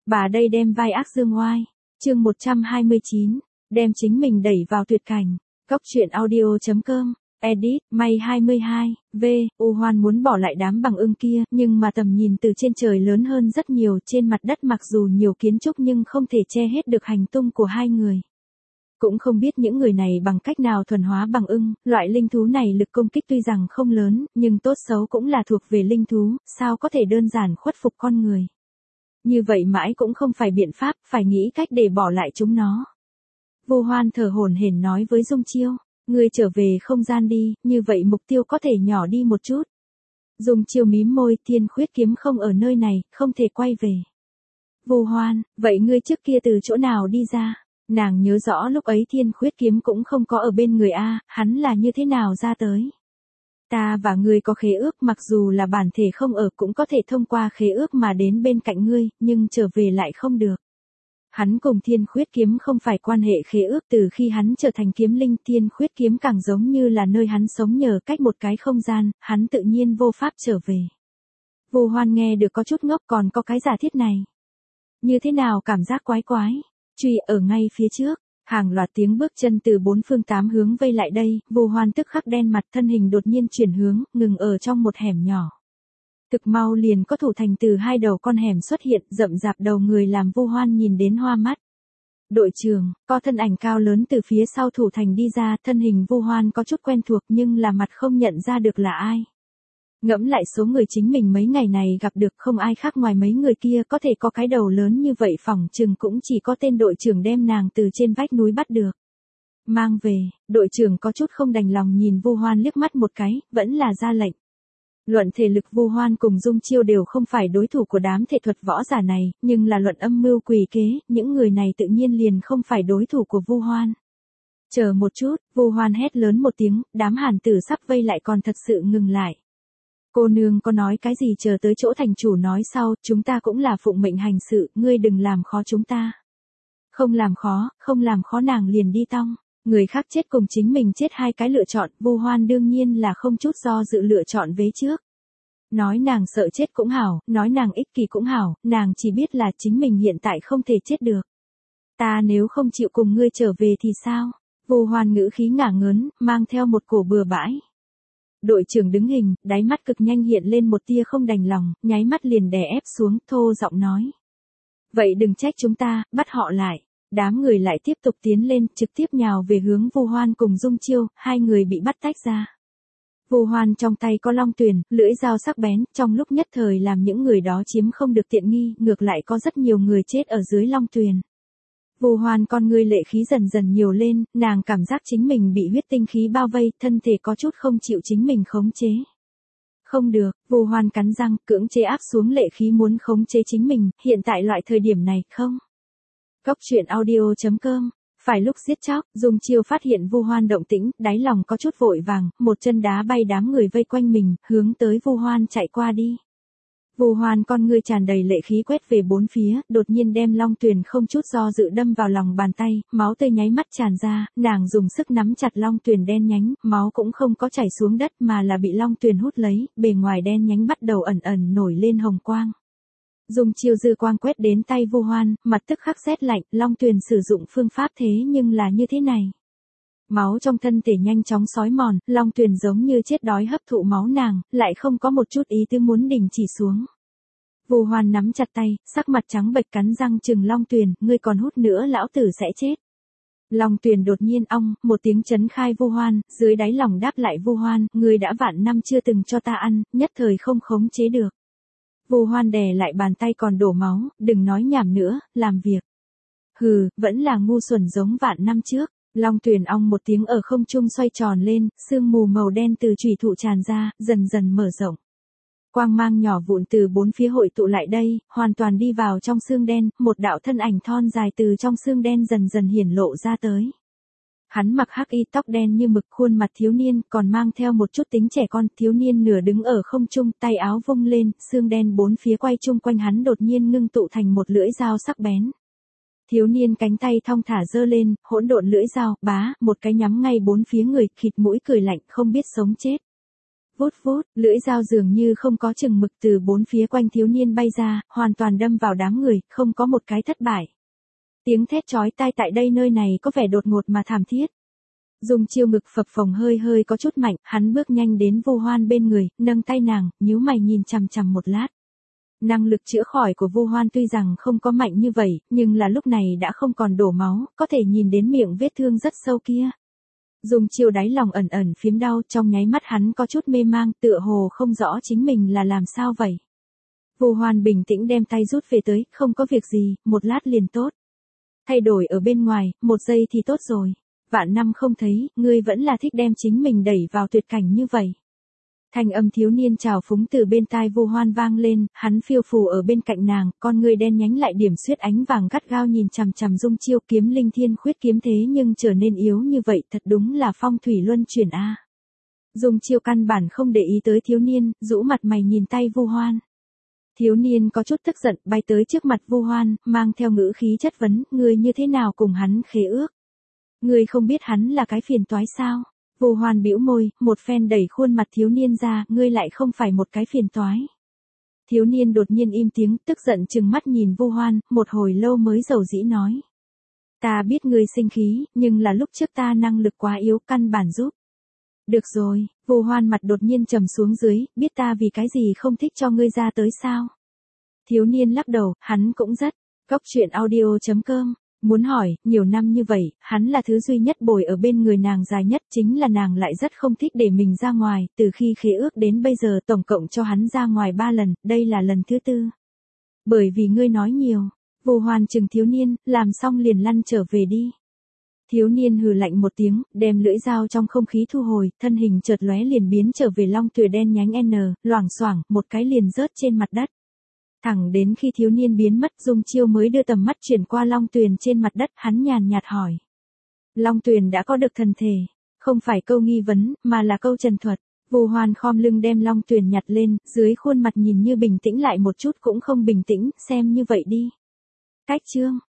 Bà đây đem vai ác dương oai. Chương 129, đem chính mình đẩy vào tuyệt cảnh. Góc truyện audio.com. Edit, May 22, V, U Hoan muốn bỏ lại đám bằng ưng kia, nhưng mà tầm nhìn từ trên trời lớn hơn rất nhiều, trên mặt đất mặc dù nhiều kiến trúc nhưng không thể che hết được hành tung của hai người. Cũng không biết những người này bằng cách nào thuần hóa bằng ưng, loại linh thú này lực công kích tuy rằng không lớn, nhưng tốt xấu cũng là thuộc về linh thú, sao có thể đơn giản khuất phục con người. Như vậy mãi cũng không phải biện pháp, phải nghĩ cách để bỏ lại chúng nó. Vu Hoan thở hổn hển nói với Dung Chiêu, ngươi trở về không gian đi, như vậy mục tiêu có thể nhỏ đi một chút. Dung Chiêu mím môi, Thiên Khuyết kiếm không ở nơi này, không thể quay về. Vu Hoan, vậy ngươi trước kia từ chỗ nào đi ra? Nàng nhớ rõ lúc ấy Thiên Khuyết kiếm cũng không có ở bên người a, hắn là như thế nào ra tới? Ta và ngươi có khế ước, mặc dù là bản thể không ở cũng có thể thông qua khế ước mà đến bên cạnh ngươi, nhưng trở về lại không được. Hắn cùng Thiên Khuyết kiếm không phải quan hệ khế ước, từ khi hắn trở thành kiếm linh, Thiên Khuyết kiếm càng giống như là nơi hắn sống nhờ cách một cái không gian, hắn tự nhiên vô pháp trở về. Vu Hoan nghe được có chút ngốc, còn có cái giả thiết này. Như thế nào cảm giác quái quái? Truy ở ngay phía trước, hàng loạt tiếng bước chân từ bốn phương tám hướng vây lại đây, Vu Hoan tức khắc đen mặt, thân hình đột nhiên chuyển hướng, ngừng ở trong một hẻm nhỏ. Thực mau liền có thủ thành từ hai đầu con hẻm xuất hiện, rậm rạp đầu người làm Vu Hoan nhìn đến hoa mắt. Đội trưởng, có thân ảnh cao lớn từ phía sau thủ thành đi ra, thân hình Vu Hoan có chút quen thuộc nhưng là mặt không nhận ra được là ai. Ngẫm lại số người chính mình mấy ngày này gặp được, không ai khác ngoài mấy người kia có thể có cái đầu lớn như vậy, phỏng chừng cũng chỉ có tên đội trưởng đem nàng từ trên vách núi bắt được. Mang về, đội trưởng có chút không đành lòng nhìn Vu Hoan liếc mắt một cái, vẫn là ra lệnh. Luận thể lực Vu Hoan cùng Dung Chiêu đều không phải đối thủ của đám thể thuật võ giả này, nhưng là luận âm mưu quỷ kế, những người này tự nhiên liền không phải đối thủ của Vu Hoan. Chờ một chút, Vu Hoan hét lớn một tiếng, đám hàn tử sắp vây lại còn thật sự ngừng lại. Cô nương có nói cái gì chờ tới chỗ thành chủ nói sau, chúng ta cũng là phụng mệnh hành sự, ngươi đừng làm khó chúng ta. Không làm khó nàng liền đi tong. Người khác chết cùng chính mình chết hai cái lựa chọn, Vu Hoan đương nhiên là không chút do dự lựa chọn vế trước. Nói nàng sợ chết cũng hảo, nói nàng ích kỷ cũng hảo, nàng chỉ biết là chính mình hiện tại không thể chết được. Ta nếu không chịu cùng ngươi trở về thì sao? Vu Hoan ngữ khí ngả ngớn, mang theo một cổ bừa bãi. Đội trưởng đứng hình, đáy mắt cực nhanh hiện lên một tia không đành lòng, nháy mắt liền đè ép xuống, thô giọng nói. Vậy đừng trách chúng ta, bắt họ lại. Đám người lại tiếp tục tiến lên, trực tiếp nhào về hướng Vu Hoan cùng Dung Chiêu, hai người bị bắt tách ra. Vu Hoan trong tay có long tuyền, lưỡi dao sắc bén, trong lúc nhất thời làm những người đó chiếm không được tiện nghi, ngược lại có rất nhiều người chết ở dưới long tuyền. Vu Hoan con ngươi lệ khí dần dần nhiều lên, nàng cảm giác chính mình bị huyết tinh khí bao vây, thân thể có chút không chịu chính mình khống chế. Không được, Vu Hoan cắn răng, cưỡng chế áp xuống lệ khí muốn khống chế chính mình, hiện tại loại thời điểm này không. Góc truyện audio.com. Phải lúc giết chóc, Dung Chiêu phát hiện Vu Hoan động tĩnh, đáy lòng có chút vội vàng, một chân đá bay đám người vây quanh mình, hướng tới Vu Hoan chạy qua đi. Vu Hoan con ngươi tràn đầy lệ khí quét về bốn phía, đột nhiên đem long tuyền không chút do dự đâm vào lòng bàn tay, máu tươi nháy mắt tràn ra, nàng dùng sức nắm chặt long tuyền đen nhánh, máu cũng không có chảy xuống đất mà là bị long tuyền hút lấy, bề ngoài đen nhánh bắt đầu ẩn ẩn nổi lên hồng quang. Dung Chiêu dư quang quét đến tay Vu Hoan, mặt tức khắc rét lạnh, long tuyền sử dụng phương pháp thế nhưng là như thế này. Máu trong thân thể nhanh chóng xói mòn, long tuyền giống như chết đói hấp thụ máu nàng, lại không có một chút ý tứ muốn đình chỉ xuống. Vu Hoan nắm chặt tay, sắc mặt trắng bệch cắn răng chừng long tuyền, ngươi còn hút nữa lão tử sẽ chết. Long tuyền đột nhiên ong, một tiếng chấn khai Vu Hoan, dưới đáy lòng đáp lại Vu Hoan, ngươi đã vạn năm chưa từng cho ta ăn, nhất thời không khống chế được. Vu Hoan đè lại bàn tay còn đổ máu, đừng nói nhảm nữa, làm việc. Hừ, vẫn là ngu xuẩn giống vạn năm trước. Long tuyền ong một tiếng ở không trung xoay tròn lên, sương mù màu đen từ chủy thủ tràn ra, dần dần mở rộng. Quang mang nhỏ vụn từ bốn phía hội tụ lại đây, hoàn toàn đi vào trong xương đen, một đạo thân ảnh thon dài từ trong xương đen dần dần hiển lộ ra tới. Hắn mặc hắc y, tóc đen như mực, khuôn mặt thiếu niên, còn mang theo một chút tính trẻ con, thiếu niên nửa đứng ở không trung, tay áo vung lên, xương đen bốn phía quay chung quanh hắn đột nhiên ngưng tụ thành một lưỡi dao sắc bén. Thiếu niên cánh tay thong thả giơ lên, hỗn độn lưỡi dao, bá, một cái nhắm ngay bốn phía người, khịt mũi cười lạnh, không biết sống chết. Vút vút, lưỡi dao dường như không có chừng mực từ bốn phía quanh thiếu niên bay ra, hoàn toàn đâm vào đám người, không có một cái thất bại. Tiếng thét chói tai tại đây nơi này có vẻ đột ngột mà thảm thiết. Dung Chiêu ngực phập phồng hơi hơi có chút mạnh, hắn bước nhanh đến Vu Hoan bên người, nâng tay nàng, nhíu mày nhìn chằm chằm một lát. Năng lực chữa khỏi của Vu Hoan tuy rằng không có mạnh như vậy, nhưng là lúc này đã không còn đổ máu, có thể nhìn đến miệng vết thương rất sâu kia. Dung Chiêu đáy lòng ẩn ẩn phiếm đau, trong nháy mắt hắn có chút mê mang, tựa hồ không rõ chính mình là làm sao vậy. Vu Hoan bình tĩnh đem tay rút về tới, không có việc gì, một lát liền tốt. Thay đổi ở bên ngoài, một giây thì tốt rồi. Vạn năm không thấy, ngươi vẫn là thích đem chính mình đẩy vào tuyệt cảnh như vậy. Thanh âm thiếu niên trào phúng từ bên tai Vu Hoan vang lên, hắn phiêu phù ở bên cạnh nàng, con ngươi đen nhánh lại điểm xuyết ánh vàng gắt gao nhìn chằm chằm Dung Chiêu, kiếm linh thiên khuyết kiếm thế nhưng trở nên yếu như vậy, thật đúng là phong thủy luân chuyển a. Dung Chiêu căn bản không để ý tới thiếu niên, rũ mặt mày nhìn tay Vu Hoan. Thiếu niên có chút tức giận, bay tới trước mặt Vu Hoan, mang theo ngữ khí chất vấn, ngươi như thế nào cùng hắn khế ước? Ngươi không biết hắn là cái phiền toái sao? Vu Hoan bĩu môi, một phen đẩy khuôn mặt thiếu niên ra, ngươi lại không phải một cái phiền toái. Thiếu niên đột nhiên im tiếng, tức giận trừng mắt nhìn Vu Hoan, một hồi lâu mới dầu dĩ nói. Ta biết ngươi sinh khí, nhưng là lúc trước ta năng lực quá yếu, căn bản giúp. Được rồi, Vu Hoan mặt đột nhiên trầm xuống dưới, biết ta vì cái gì không thích cho ngươi ra tới sao? Thiếu niên lắc đầu, hắn cũng rất. Góc truyện audio.com Muốn hỏi, nhiều năm như vậy, hắn là thứ duy nhất bồi ở bên người nàng dài nhất, chính là nàng lại rất không thích để mình ra ngoài, từ khi khế ước đến bây giờ tổng cộng cho hắn ra ngoài 3 lần, đây là lần thứ 4. Bởi vì ngươi nói nhiều, Vu Hoan chừng thiếu niên, làm xong liền lăn trở về đi. Thiếu niên hừ lạnh một tiếng, đem lưỡi dao trong không khí thu hồi, thân hình chợt lóe liền biến trở về long tùy đen nhánh N, loảng xoảng, một cái liền rớt trên mặt đất. Thẳng đến khi thiếu niên biến mất, Dung Chiêu mới đưa tầm mắt chuyển qua Long Tuyền trên mặt đất, hắn nhàn nhạt hỏi. Long Tuyền đã có được thần thể, không phải câu nghi vấn, mà là câu trần thuật. Vu Hoan khom lưng đem Long Tuyền nhặt lên, dưới khuôn mặt nhìn như bình tĩnh lại một chút cũng không bình tĩnh, xem như vậy đi. Cách chương